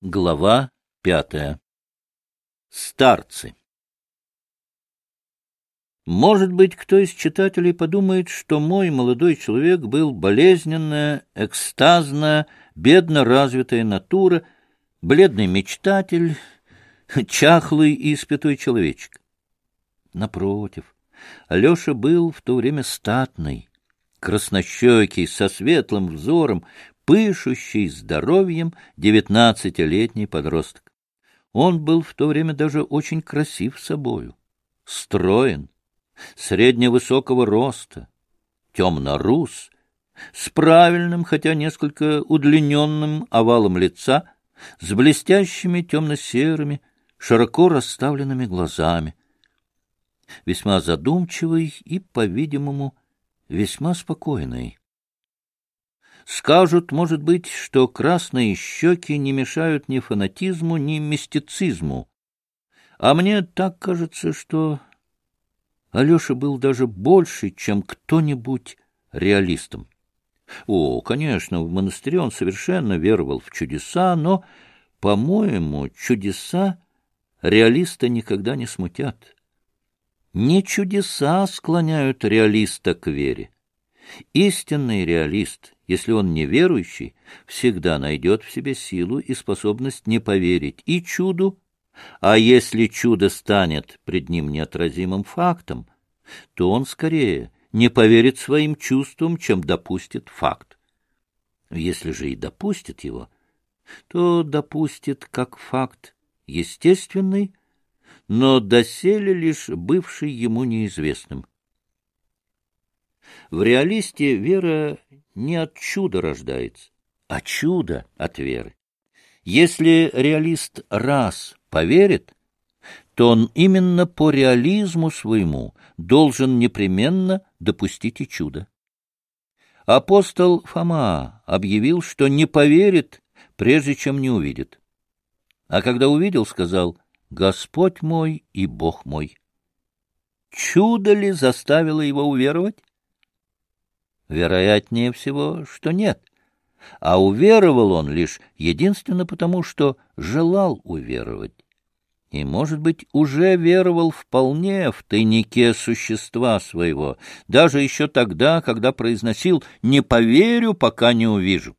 Глава 5. Старцы. Может быть, кто из читателей подумает, что мой молодой человек был болезненная, экстазная, бедно развитая натура, бледный мечтатель, чахлый и испятой человечек. Напротив, Алеша был в то время статный, краснощекий, со светлым взором, пышущий здоровьем 19-летний подросток. Он был в то время даже очень красив собою, строен, средневысокого роста, темно-рус, с правильным, хотя несколько удлиненным овалом лица, с блестящими темно-серыми, широко расставленными глазами, весьма задумчивый и, по-видимому, весьма спокойный. Скажут, может быть, что красные щеки не мешают ни фанатизму, ни мистицизму. А мне так кажется, что Алеша был даже больше, чем кто-нибудь реалистом. О, конечно, в монастыре он совершенно веровал в чудеса, но, по-моему, чудеса реалиста никогда не смутят. Не чудеса склоняют реалиста к вере. Истинный реалист, если он не верующий, всегда найдет в себе силу и способность не поверить и чуду, а если чудо станет пред ним неотразимым фактом, то он скорее не поверит своим чувствам, чем допустит факт. Если же и допустит его, то допустит как факт естественный, но доселе лишь бывший ему неизвестным. В реалисте вера не от чуда рождается, а чудо от веры. Если реалист раз поверит, то он именно по реализму своему должен непременно допустить и чудо. Апостол Фома объявил, что не поверит, прежде чем не увидит. А когда увидел, сказал: «Господь мой и Бог мой». Чудо ли заставило его уверовать? Вероятнее всего, что нет. А уверовал он лишь единственно потому, что желал уверовать. И, может быть, уже веровал вполне в тайнике существа своего, даже еще тогда, когда произносил «не поверю, пока не увижу».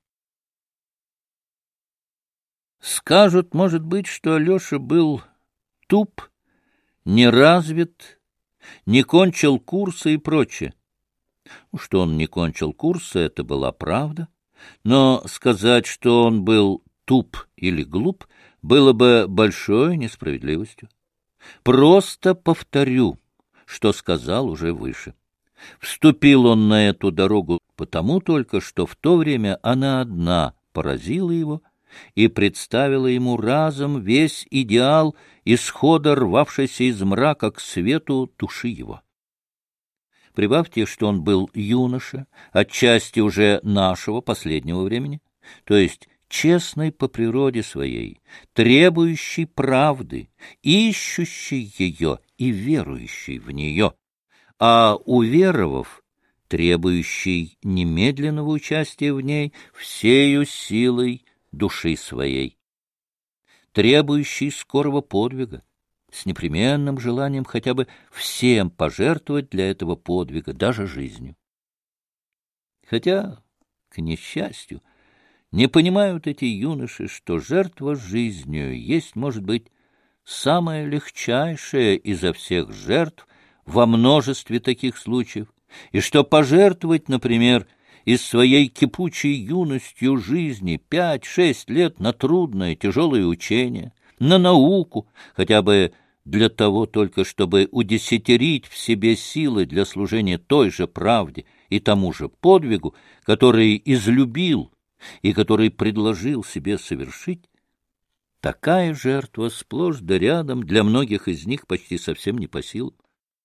Скажут, может быть, что Алеша был туп, неразвит, не кончил курса и прочее. Что он не кончил курса, это была правда, но сказать, что он был туп или глуп, было бы большой несправедливостью. Просто повторю, что сказал уже выше. Вступил он на эту дорогу потому только, что в то время она одна поразила его и представила ему разом весь идеал исхода, рвавшийся из мрака к свету души его. Прибавьте, что он был юноша, отчасти уже нашего последнего времени, то есть честный по природе своей, требующий правды, ищущий ее и верующий в нее, а уверовав, требующий немедленного участия в ней всею силой души своей, требующий скорого подвига, с непременным желанием хотя бы всем пожертвовать для этого подвига, даже жизнью. Хотя, к несчастью, не понимают эти юноши, что жертва жизнью есть, может быть, самая легчайшая изо всех жертв во множестве таких случаев, и что пожертвовать, например, из своей кипучей юностью жизни 5-6 лет на трудное, тяжелое учение, на науку, хотя бы для того только, чтобы удесятерить в себе силы для служения той же правде и тому же подвигу, который излюбил и который предложил себе совершить, такая жертва сплошь да рядом для многих из них почти совсем не по силам.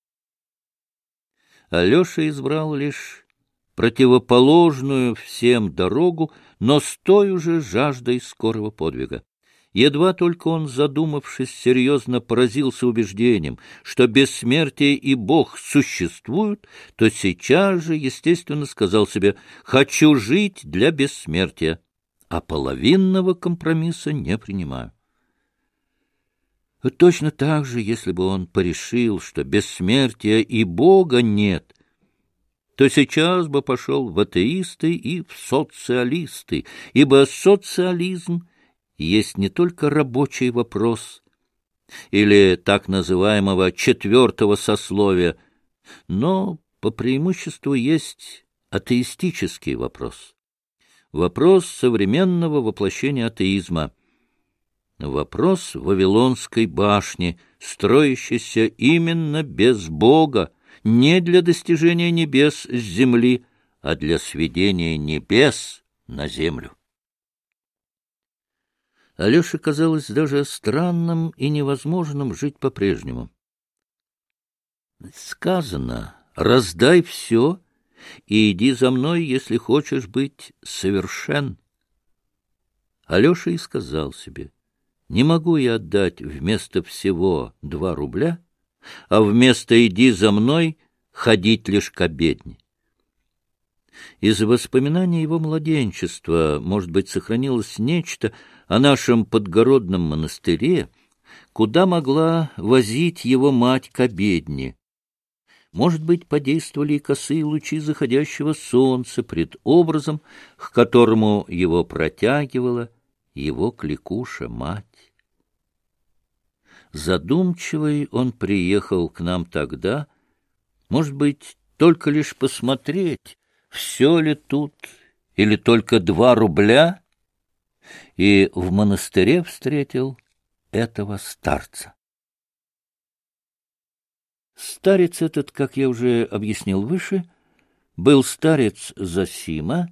Алеша избрал лишь противоположную всем дорогу, но с той же жаждой скорого подвига. Едва только он, задумавшись серьезно, поразился убеждением, что бессмертие и Бог существуют, то сейчас же, естественно, сказал себе: «Хочу жить для бессмертия». а половинного компромисса не принимаю. Точно так же, если бы он порешил, что бессмертия и Бога нет, то сейчас бы пошел в атеисты и в социалисты, ибо социализм есть не только рабочий вопрос или так называемого четвертого сословия, но по преимуществу есть атеистический вопрос. Вопрос современного воплощения атеизма. Вопрос Вавилонской башни, строящейся именно без Бога, не для достижения небес с земли, а для сведения небес на землю. Алёше казалось даже странным и невозможным жить по-прежнему. Сказано: раздай все и иди за мной, если хочешь быть совершен. Алёша и сказал себе: не могу я отдать вместо всего 2 рубля, а вместо «иди за мной» ходить лишь к обедне. Из воспоминаний его младенчества, может быть, сохранилось нечто о нашем подгородном монастыре, куда могла возить его мать к обедне. Может быть, подействовали и косые лучи заходящего солнца пред образом, к которому его протягивала его кликуша-мать. Задумчивый он приехал к нам тогда, может быть, только лишь посмотреть, все ли тут, или только 2 рубля, и в монастыре встретил этого старца. Старец этот, как я уже объяснил выше, был старец Зосима,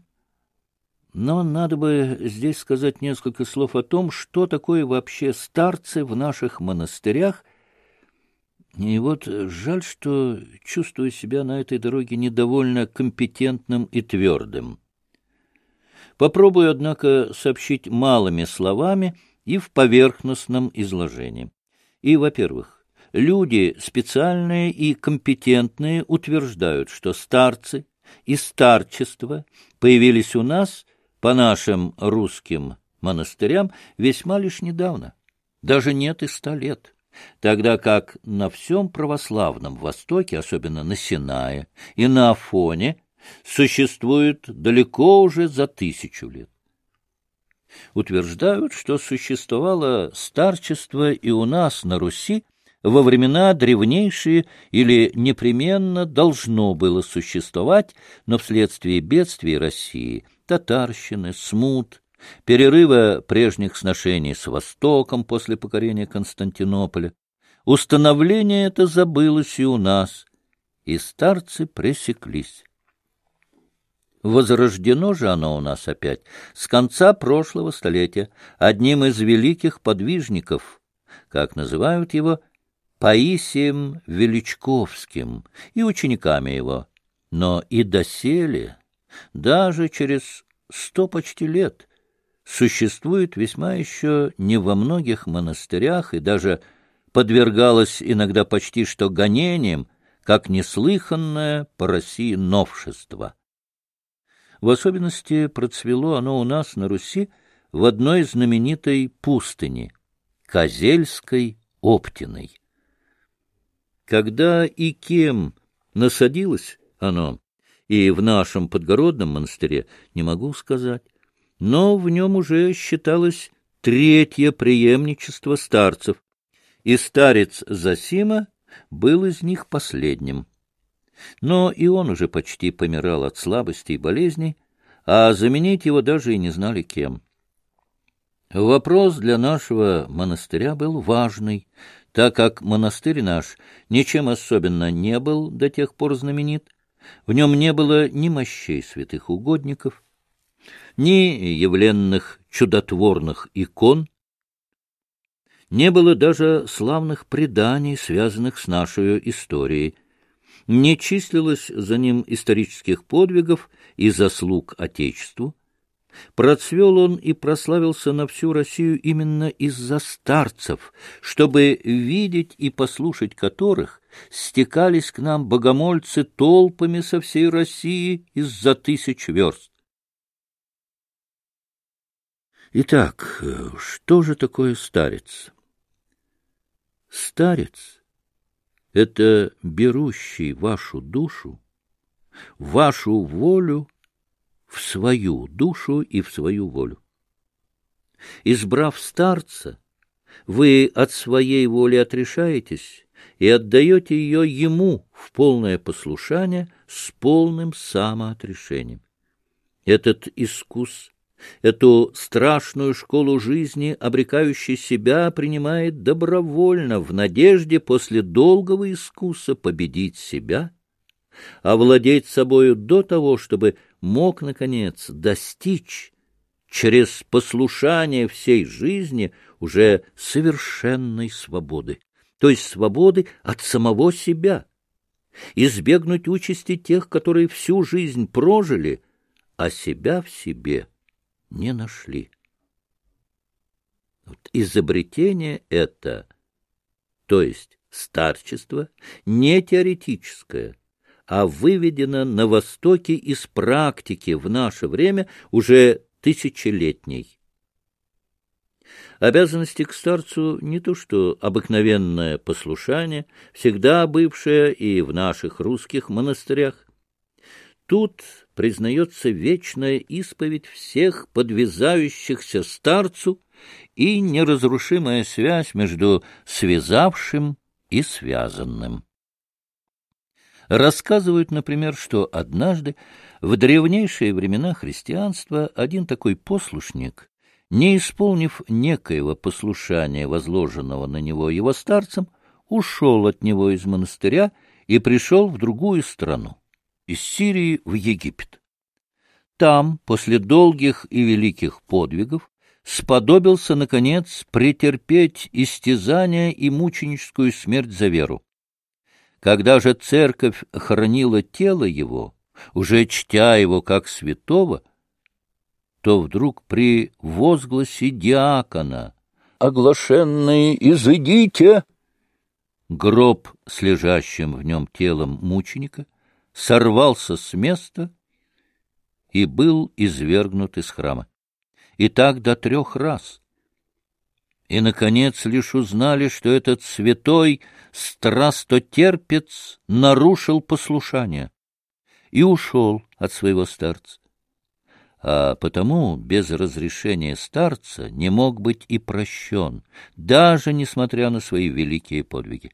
но надо бы здесь сказать несколько слов о том, что такое вообще старцы в наших монастырях. И вот жаль, что чувствую себя на этой дороге недовольно компетентным и твердым. Попробую, однако, сообщить малыми словами и в поверхностном изложении. И, во-первых, люди специальные и компетентные утверждают, что старцы и старчество появились у нас по нашим русским монастырям весьма лишь недавно, даже нет и 100 лет, тогда как на всем православном Востоке, особенно на Синае и на Афоне, существует далеко уже за 1000 лет. Утверждают, что существовало старчество и у нас на Руси во времена древнейшие или непременно должно было существовать, но вследствие бедствий России, татарщины, смут, перерыва прежних сношений с Востоком после покорения Константинополя, установление это забылось и у нас, и старцы пресеклись. Возрождено же оно у нас опять с конца прошлого столетия одним из великих подвижников, как называют его, Паисием Величковским и учениками его, но и доселе, даже через 100 почти лет, существует весьма еще не во многих монастырях и даже подвергалось иногда почти что гонениям, как неслыханное по России новшество. В особенности процвело оно у нас на Руси в одной знаменитой пустыне — Козельской Оптиной. Когда и кем насадилось оно, и в нашем подгородном монастыре, не могу сказать, но в нем уже считалось 3-е преемничество старцев, и старец Зосима был из них последним. Но и он уже почти помирал от слабости и болезней, а заменить его даже и не знали кем. Вопрос для нашего монастыря был важный, так как монастырь наш ничем особенно не был до тех пор знаменит. В нем не было ни мощей святых угодников, ни явленных чудотворных икон, не было даже славных преданий, связанных с нашей историей, не числилось за ним исторических подвигов и заслуг Отечеству. Процвел он и прославился на всю Россию именно из-за старцев, чтобы видеть и послушать которых стекались к нам богомольцы толпами со всей России из-за 1000 верст. Итак, что же такое старец? Старец — это берущий вашу душу, вашу волю в свою душу и в свою волю. Избрав старца, вы от своей воли отрешаетесь и отдаете ее ему в полное послушание с полным самоотрешением. Этот искус, эту страшную школу жизни, обрекающий себя, принимает добровольно, в надежде после долгого искуса победить себя, овладеть собою до того, чтобы мог, наконец, достичь через послушание всей жизни уже совершенной свободы, то есть свободы от самого себя, избегнуть участи тех, которые всю жизнь прожили, а себя в себе не нашли. Вот изобретение это, то есть старчество, не теоретическое, а выведено на Востоке из практики в наше время уже тысячелетней. Обязанности к старцу не то что обыкновенное послушание, всегда бывшее и в наших русских монастырях. Тут признается вечная исповедь всех подвязающихся старцу и неразрушимая связь между связавшим и связанным. Рассказывают, например, что однажды в древнейшие времена христианства один такой послушник, не исполнив некоего послушания, возложенного на него его старцем, ушел от него из монастыря и пришел в другую страну, из Сирии в Египет. Там, после долгих и великих подвигов, сподобился, наконец, претерпеть истязания и мученическую смерть за веру. Когда же церковь хоронила тело его, уже чтя его как святого, то вдруг при возгласе диакона «Оглашенные, изыдите!» гроб с лежащим в нем телом мученика сорвался с места и был извергнут из храма. И так до 3 раз. И, наконец, лишь узнали, что этот святой страстотерпец нарушил послушание и ушел от своего старца. А потому без разрешения старца не мог быть и прощен, даже несмотря на свои великие подвиги.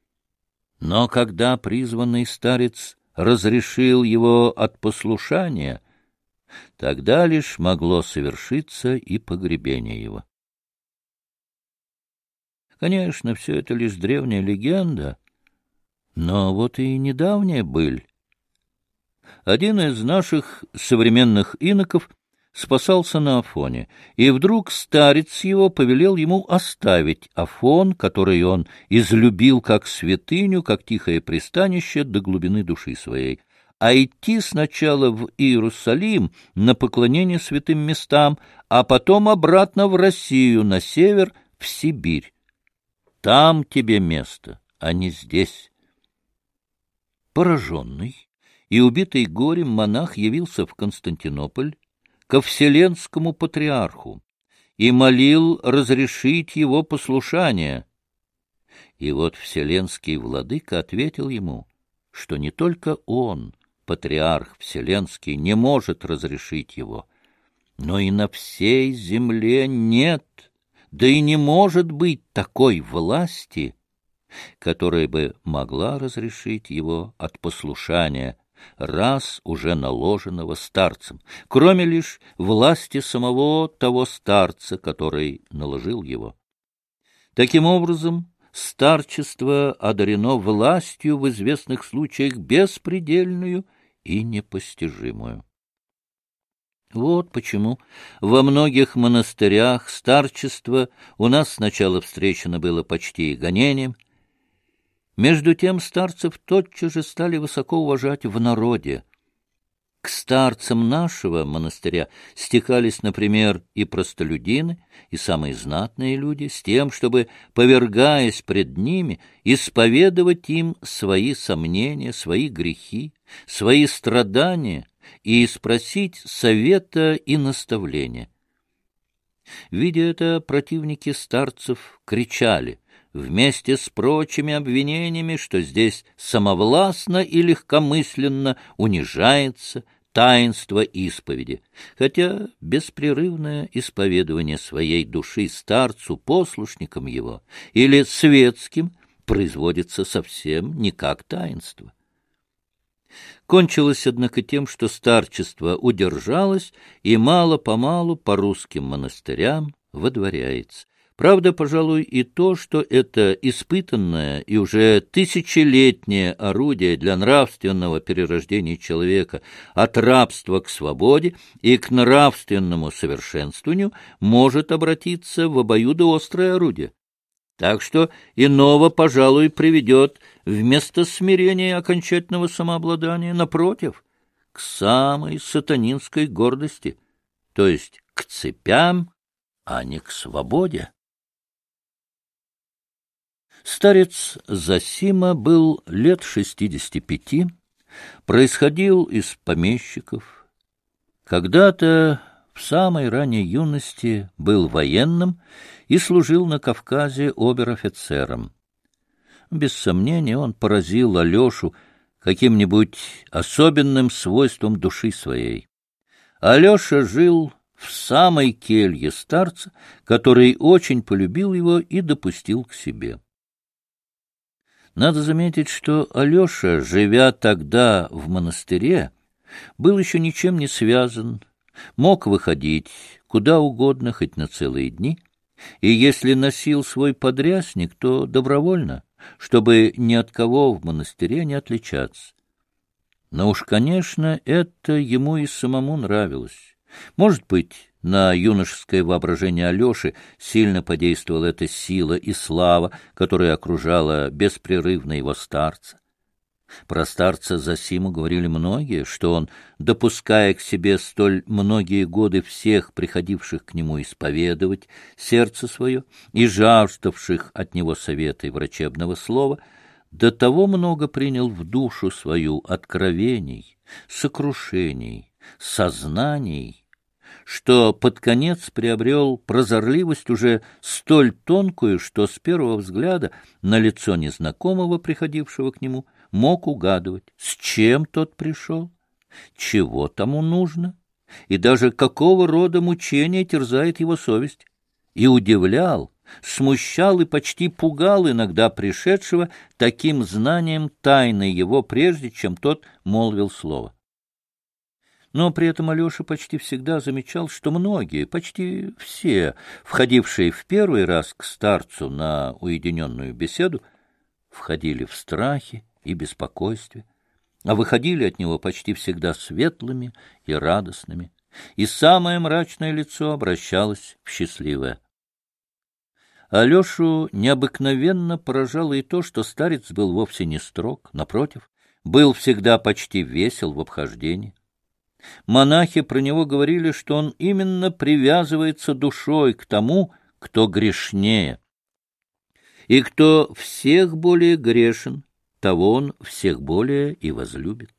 Но когда призванный старец разрешил его от послушания, тогда лишь могло совершиться и погребение его. Конечно, все это лишь древняя легенда, но вот и недавняя быль. Один из наших современных иноков спасался на Афоне, и вдруг старец его повелел ему оставить Афон, который он излюбил как святыню, как тихое пристанище до глубины души своей, а идти сначала в Иерусалим на поклонение святым местам, а потом обратно в Россию, на север, в Сибирь. Там тебе место, а не здесь. Пораженный и убитый горем монах явился в Константинополь ко Вселенскому патриарху и молил разрешить его послушание. И вот Вселенский владыка ответил ему, что не только он, патриарх Вселенский, не может разрешить его, но и на всей земле нет, да и не может быть такой власти, которая бы могла разрешить его от послушания, раз уже наложенного старцем, кроме лишь власти самого того старца, который наложил его. Таким образом, старчество одарено властью в известных случаях беспредельную и непостижимую. Вот почему во многих монастырях старчество у нас сначала встречено было почти гонением. Между тем старцев тотчас же стали высоко уважать в народе. К старцам нашего монастыря стекались, например, и простолюдины, и самые знатные люди, с тем, чтобы, повергаясь пред ними, исповедовать им свои сомнения, свои грехи, свои страдания и спросить совета и наставления. Видя это, противники старцев кричали, вместе с прочими обвинениями, что здесь самовластно и легкомысленно унижается таинство исповеди, хотя беспрерывное исповедование своей души старцу, послушникам его, или светским, производится совсем не как таинство. Кончилось, однако, тем, что старчество удержалось и мало-помалу по русским монастырям водворяется. Правда, пожалуй, и то, что это испытанное и уже тысячелетнее орудие для нравственного перерождения человека от рабства к свободе и к нравственному совершенствованию может обратиться в обоюдоострое орудие. Так что иного, пожалуй, приведет вместо смирения и окончательного самообладания, напротив, к самой сатанинской гордости, то есть к цепям, а не к свободе. Старец Зосима был лет 65, происходил из помещиков. Когда-то в самой ранней юности был военным и служил на Кавказе обер-офицером. Без сомнения, он поразил Алешу каким-нибудь особенным свойством души своей. Алеша жил в самой келье старца, который очень полюбил его и допустил к себе. Надо заметить, что Алеша, живя тогда в монастыре, был еще ничем не связан, мог выходить куда угодно, хоть на целые дни, и если носил свой подрясник, то добровольно, чтобы ни от кого в монастыре не отличаться. Но уж, конечно, это ему и самому нравилось. Может быть, на юношеское воображение Алеши сильно подействовала эта сила и слава, которая окружала беспрерывно его старца. Про старца Зосиму говорили многие, что он, допуская к себе столь многие годы всех приходивших к нему исповедовать сердце свое и жаждавших от него совета и врачебного слова, до того много принял в душу свою откровений, сокрушений, сознаний, что под конец приобрел прозорливость уже столь тонкую, что с первого взгляда на лицо незнакомого, приходившего к нему, мог угадывать, с чем тот пришел, чего тому нужно, и даже какого рода мучения терзает его совесть, и удивлял, смущал и почти пугал иногда пришедшего таким знанием тайны его, прежде чем тот молвил слово. Но при этом Алеша почти всегда замечал, что многие, почти все, входившие в первый раз к старцу на уединенную беседу, входили в страхе и беспокойстве, а выходили от него почти всегда светлыми и радостными, и самое мрачное лицо обращалось в счастливое. Алешу необыкновенно поражало и то, что старец был вовсе не строг, напротив, был всегда почти весел в обхождении. Монахи про него говорили, что он именно привязывается душой к тому, кто грешнее. И кто всех более грешен, того он всех более и возлюбит.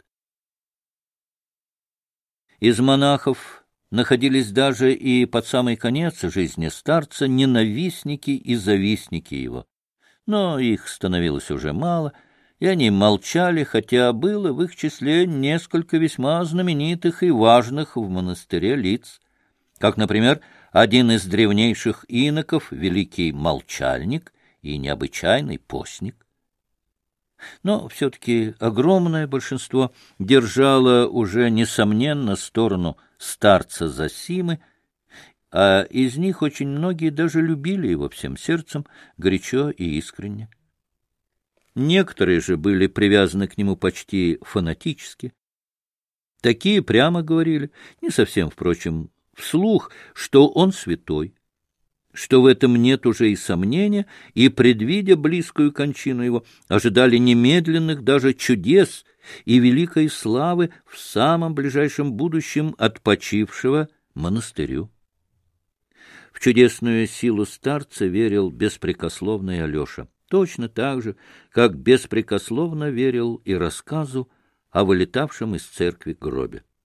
Из монахов находились даже и под самый конец жизни старца ненавистники и завистники его. Но их становилось уже мало, и они молчали, хотя было в их числе несколько весьма знаменитых и важных в монастыре лиц, как, например, один из древнейших иноков, великий молчальник и необычайный постник. Но все-таки огромное большинство держало уже, несомненно, сторону старца Зосимы, а из них очень многие даже любили его всем сердцем, горячо и искренне. Некоторые же были привязаны к нему почти фанатически. Такие прямо говорили, не совсем, впрочем, вслух, что он святой, что в этом нет уже и сомнения, и, предвидя близкую кончину его, ожидали немедленных даже чудес и великой славы в самом ближайшем будущем от почившего монастырю. В чудесную силу старца верил беспрекословный Алеша, точно так же, как беспрекословно верил и рассказу о вылетавшем из церкви гробе.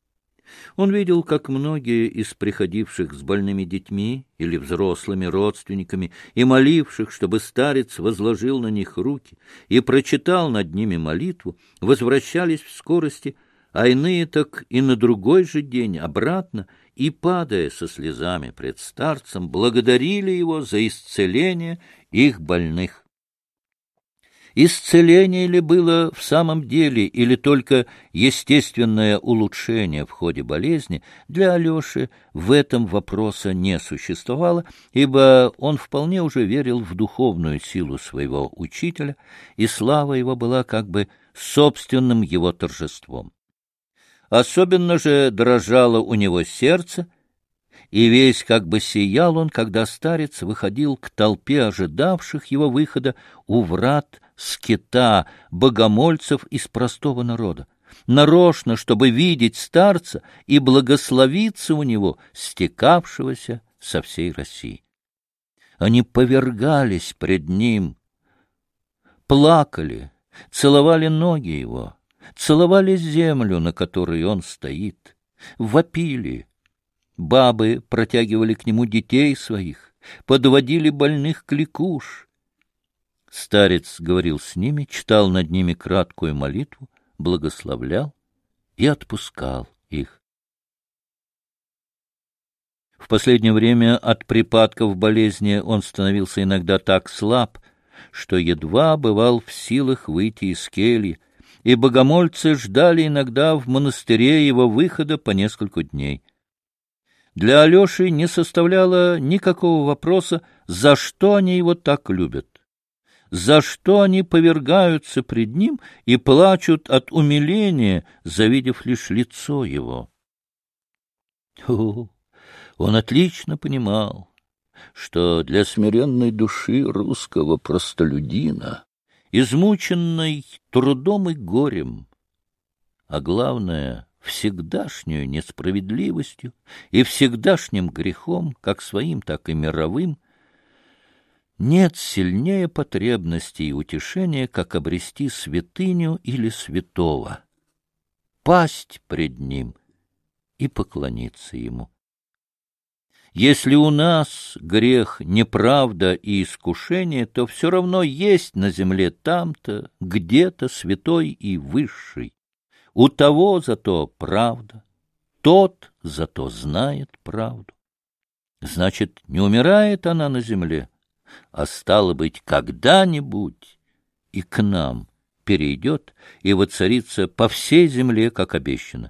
Он видел, как многие из приходивших с больными детьми или взрослыми родственниками и моливших, чтобы старец возложил на них руки и прочитал над ними молитву, возвращались в скорости, а иные так и на другой же день обратно, и, падая со слезами пред старцем, благодарили его за исцеление их больных. Исцеление ли было в самом деле или только естественное улучшение в ходе болезни, для Алеши в этом вопроса не существовало, ибо он вполне уже верил в духовную силу своего учителя, и слава его была как бы собственным его торжеством. Особенно же дрожало у него сердце, и весь как бы сиял он, когда старец выходил к толпе ожидавших его выхода у врат скита богомольцев из простого народа, нарочно, чтобы видеть старца и благословиться у него, стекавшегося со всей России. Они повергались пред ним, плакали, целовали ноги его, целовали землю, на которой он стоит, вопили. Бабы протягивали к нему детей своих, подводили больных кликуш. Старец говорил с ними, читал над ними краткую молитву, благословлял и отпускал их. В последнее время от припадков болезни он становился иногда так слаб, что едва бывал в силах выйти из кельи, и богомольцы ждали иногда в монастыре его выхода по несколько дней. Для Алеши не составляло никакого вопроса, за что они его так любят, за что они повергаются пред ним и плачут от умиления, завидев лишь лицо его. Он отлично понимал, что для смиренной души русского простолюдина, измученной трудом и горем, а главное — всегдашнюю несправедливостью и всегдашним грехом, как своим, так и мировым, нет сильнее потребности и утешения, как обрести святыню или святого, пасть пред ним и поклониться ему. Если у нас грех, неправда и искушение, то все равно есть на земле там-то, где-то святой и высший. У того зато правда, тот зато знает правду. Значит, не умирает она на земле, а стало быть, когда-нибудь и к нам перейдет и воцарится по всей земле, как обещано.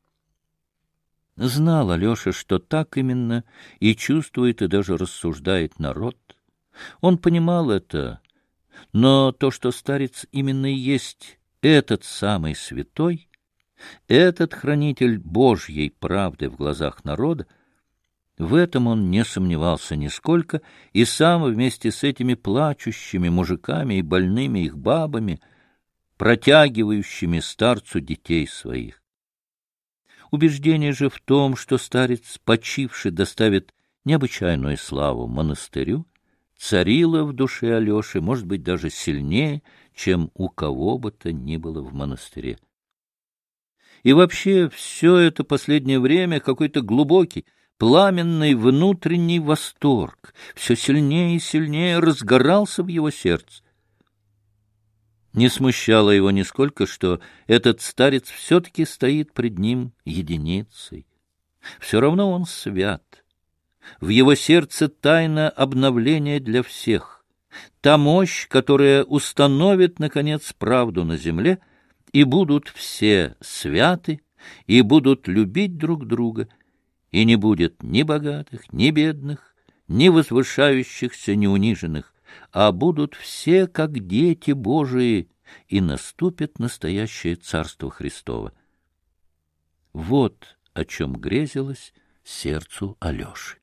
Знал Алеша, что так именно и чувствует, и даже рассуждает народ. Он понимал это, но то, что старец именно и есть этот самый святой, этот хранитель Божьей правды в глазах народа, в этом он не сомневался нисколько, и сам вместе с этими плачущими мужиками и больными их бабами, протягивающими старцу детей своих. Убеждение же в том, что старец, почивший, доставит необычайную славу монастырю, царило в душе Алеши, может быть, даже сильнее, чем у кого бы то ни было в монастыре. И вообще все это последнее время какой-то глубокий, пламенный внутренний восторг все сильнее и сильнее разгорался в его сердце. Не смущало его нисколько, что этот старец все-таки стоит пред ним единицей. Все равно он свят. В его сердце тайна обновления для всех, та мощь, которая установит, наконец, правду на земле, и будут все святы, и будут любить друг друга, и не будет ни богатых, ни бедных, ни возвышающихся, ни униженных, а будут все как дети Божии, и наступит настоящее Царство Христово. Вот о чем грезилось сердцу Алеши.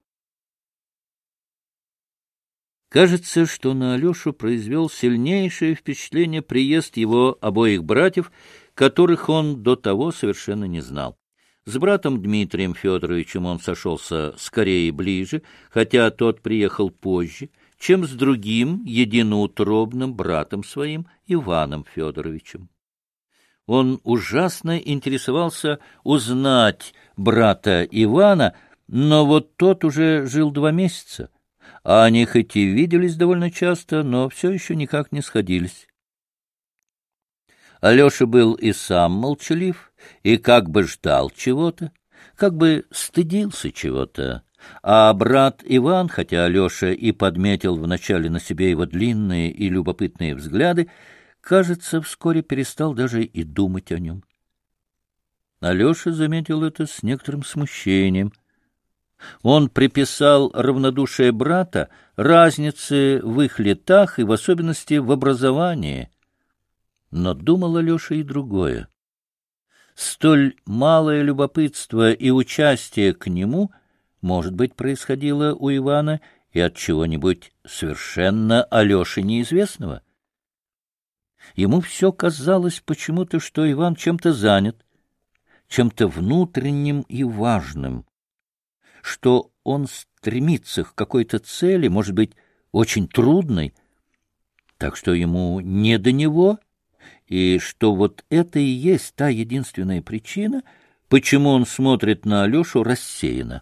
Кажется, что на Алешу произвел сильнейшее впечатление приезд его обоих братьев, которых он до того совершенно не знал. С братом Дмитрием Федоровичем он сошелся скорее и ближе, хотя тот приехал позже, чем с другим единоутробным братом своим Иваном Федоровичем. Он ужасно интересовался узнать брата Ивана, но вот тот уже жил 2 месяца, а они хоть и виделись довольно часто, но все еще никак не сходились. Алеша был и сам молчалив, и как бы ждал чего-то, как бы стыдился чего-то. А брат Иван, хотя Алеша и подметил вначале на себе его длинные и любопытные взгляды, кажется, вскоре перестал даже и думать о нем. Алеша заметил это с некоторым смущением. Он приписал равнодушие брата разнице в их летах и в особенности в образовании. Но думал Алеша и другое. Столь малое любопытство и участие к нему, может быть, происходило у Ивана и от чего-нибудь совершенно Алёше неизвестного. Ему все казалось почему-то, что Иван чем-то занят, чем-то внутренним и важным, что он стремится к какой-то цели, может быть, очень трудной, так что ему не до него, и что вот это и есть та единственная причина, почему он смотрит на Алешу рассеянно.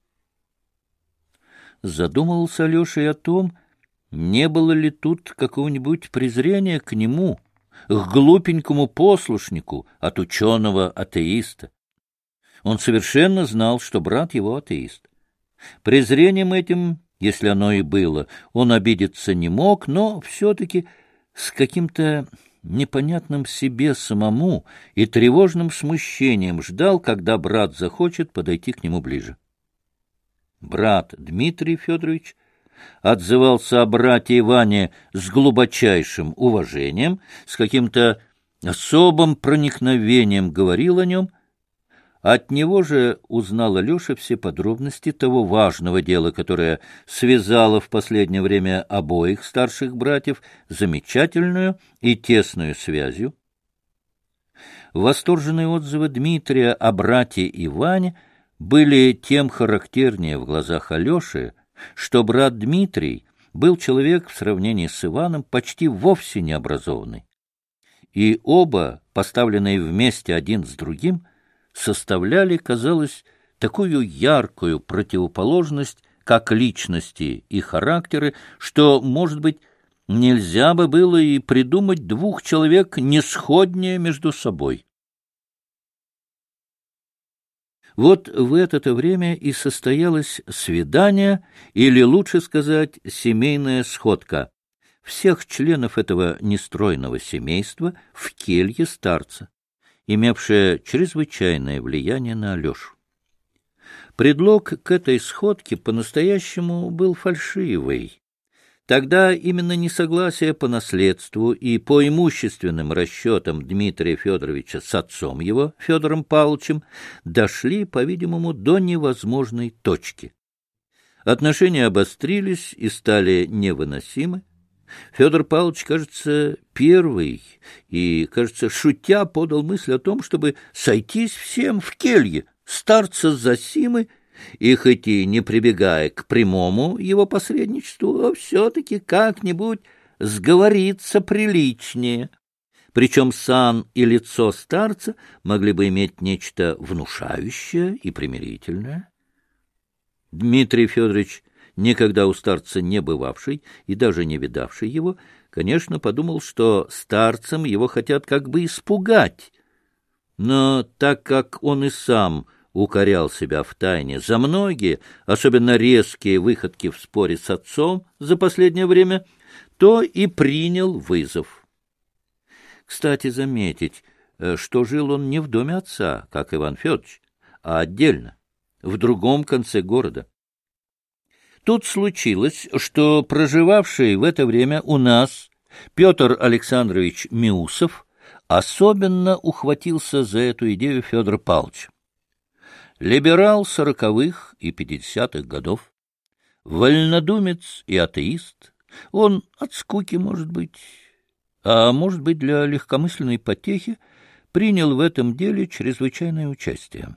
Задумывался Алеша и о том, не было ли тут какого-нибудь презрения к нему, к глупенькому послушнику от ученого-атеиста. Он совершенно знал, что брат его атеист. Презрением этим, если оно и было, он обидеться не мог, но все-таки с каким-то непонятным себе самому и тревожным смущением ждал, когда брат захочет подойти к нему ближе. Брат Дмитрий Федорович отзывался о брате Иване с глубочайшим уважением, с каким-то особым проникновением говорил о нем. От него же узнал Алеша все подробности того важного дела, которое связало в последнее время обоих старших братьев замечательную и тесную связью. Восторженные отзывы Дмитрия о брате Иване были тем характернее в глазах Алеши, что брат Дмитрий был человек в сравнении с Иваном почти вовсе необразованный. И оба, поставленные вместе один с другим, составляли, казалось, такую яркую противоположность, как личности и характеры, что, может быть, нельзя бы было и придумать 2 человек несходнее между собой. Вот в это время и состоялось свидание, или, лучше сказать, семейная сходка всех членов этого нестройного семейства в келье старца, имевшая чрезвычайное влияние на Алешу. Предлог к этой сходке по-настоящему был фальшивый. Тогда именно несогласие по наследству и по имущественным расчетам Дмитрия Федоровича с отцом его, Федором Павловичем, дошли, по-видимому, до невозможной точки. Отношения обострились и стали невыносимы. Федор Павлович, кажется, первый и, кажется, шутя, подал мысль о том, чтобы сойтись всем в келье, старца Зосимы, и хоть и не прибегая к прямому его посредничеству, а все-таки как-нибудь сговориться приличнее. Причем сан и лицо старца могли бы иметь нечто внушающее и примирительное. Дмитрий Федорович, никогда у старца не бывавший и даже не видавший его, конечно, подумал, что старцем его хотят как бы испугать. Но так как он и сам укорял себя втайне за многие, особенно резкие выходки в споре с отцом за последнее время, то и принял вызов. Кстати, заметить, что жил он не в доме отца, как Иван Федорович, а отдельно, в другом конце города. Тут случилось, что проживавший в это время у нас Петр Александрович Миусов особенно ухватился за эту идею Федора Павловича. Либерал 40-х и 50-х годов, вольнодумец и атеист, он от скуки, может быть, а может быть для легкомысленной потехи, принял в этом деле чрезвычайное участие.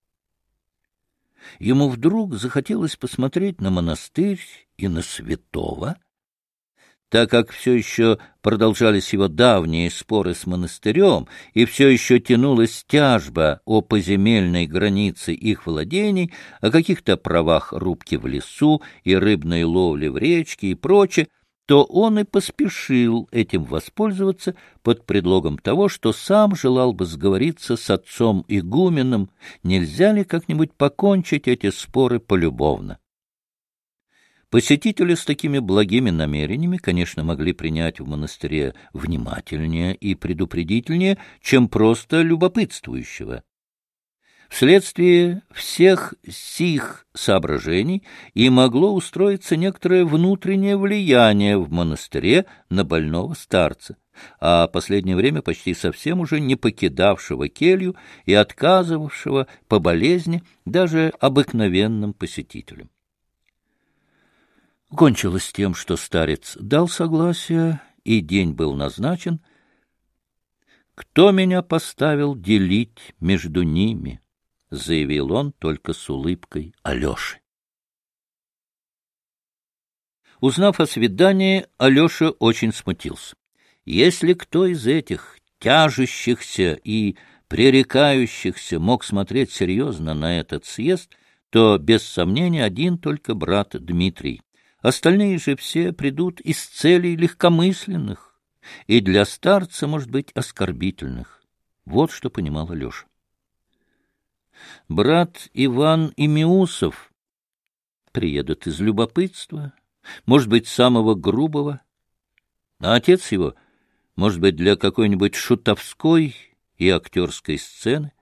Ему вдруг захотелось посмотреть на монастырь и на святого. так как все еще продолжались его давние споры с монастырем и все еще тянулась тяжба о поземельной границе их владений, о каких-то правах рубки в лесу и рыбной ловли в речке и прочее, то он и поспешил этим воспользоваться под предлогом того, что сам желал бы сговориться с отцом игуменом, нельзя ли как-нибудь покончить эти споры полюбовно. Посетители с такими благими намерениями, конечно, могли принять в монастыре внимательнее и предупредительнее, чем просто любопытствующего. Вследствие всех сих соображений и могло устроиться некоторое внутреннее влияние в монастыре на больного старца, а последнее время почти совсем уже не покидавшего келью и отказывавшего по болезни даже обыкновенным посетителям. Кончилось тем, что старец дал согласие, и день был назначен. «Кто меня поставил делить между ними?» — заявил он только с улыбкой Алеши. Узнав о свидании, Алеша очень смутился. Если кто из этих тяжущихся и пререкающихся мог смотреть серьезно на этот съезд, то, без сомнения, один только брат Дмитрий. Остальные же все придут из целей легкомысленных и для старца, может быть, оскорбительных. Вот что понимал Алеша. Брат Иван и Миусов приедут из любопытства, может быть, самого грубого, а отец его, может быть, для какой-нибудь шутовской и актерской сцены.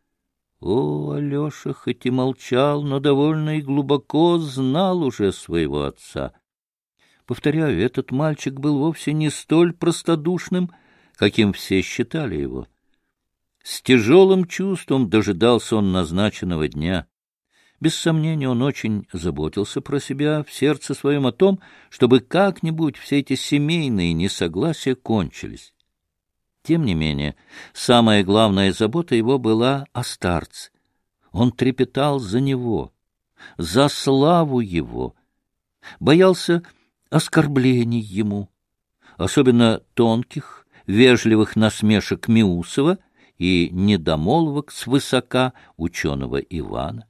О, Алеша хоть и молчал, но довольно и глубоко знал уже своего отца. Повторяю, этот мальчик был вовсе не столь простодушным, каким все считали его. С тяжелым чувством дожидался он назначенного дня. Без сомнения, он очень заботился про себя в сердце своем о том, чтобы как-нибудь все эти семейные несогласия кончились. Тем не менее, самая главная забота его была о старце. Он трепетал за него, за славу его, боялся оскорблений ему, особенно тонких, вежливых насмешек Миусова и недомолвок свысока ученого Ивана.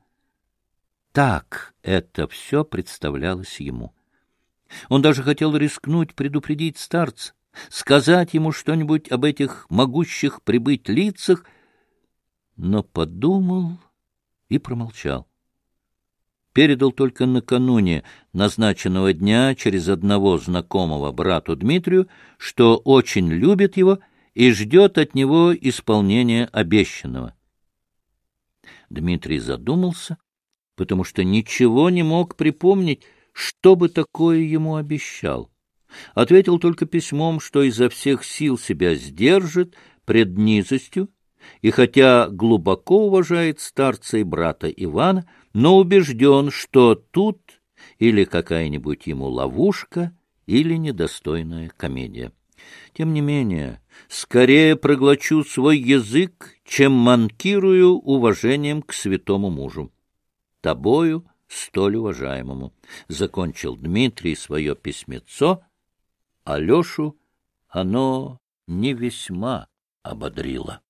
Так это все представлялось ему. Он даже хотел рискнуть предупредить старца, сказать ему что-нибудь об этих могущих прибыть лицах, но подумал и промолчал. Передал только накануне назначенного дня через одного знакомого брату Дмитрию, что очень любит его и ждет от него исполнения обещанного. Дмитрий задумался, потому что ничего не мог припомнить, что бы такое ему обещал. Ответил только письмом, что изо всех сил себя сдержит пред низостью, и хотя глубоко уважает старца и брата Ивана, но убежден, что тут или какая-нибудь ему ловушка, или недостойная комедия. Тем не менее, скорее проглочу свой язык, чем манкирую уважением к святому мужу. Тобою столь уважаемому. Закончил Дмитрий свое письмецо. Алешу оно не весьма ободрило.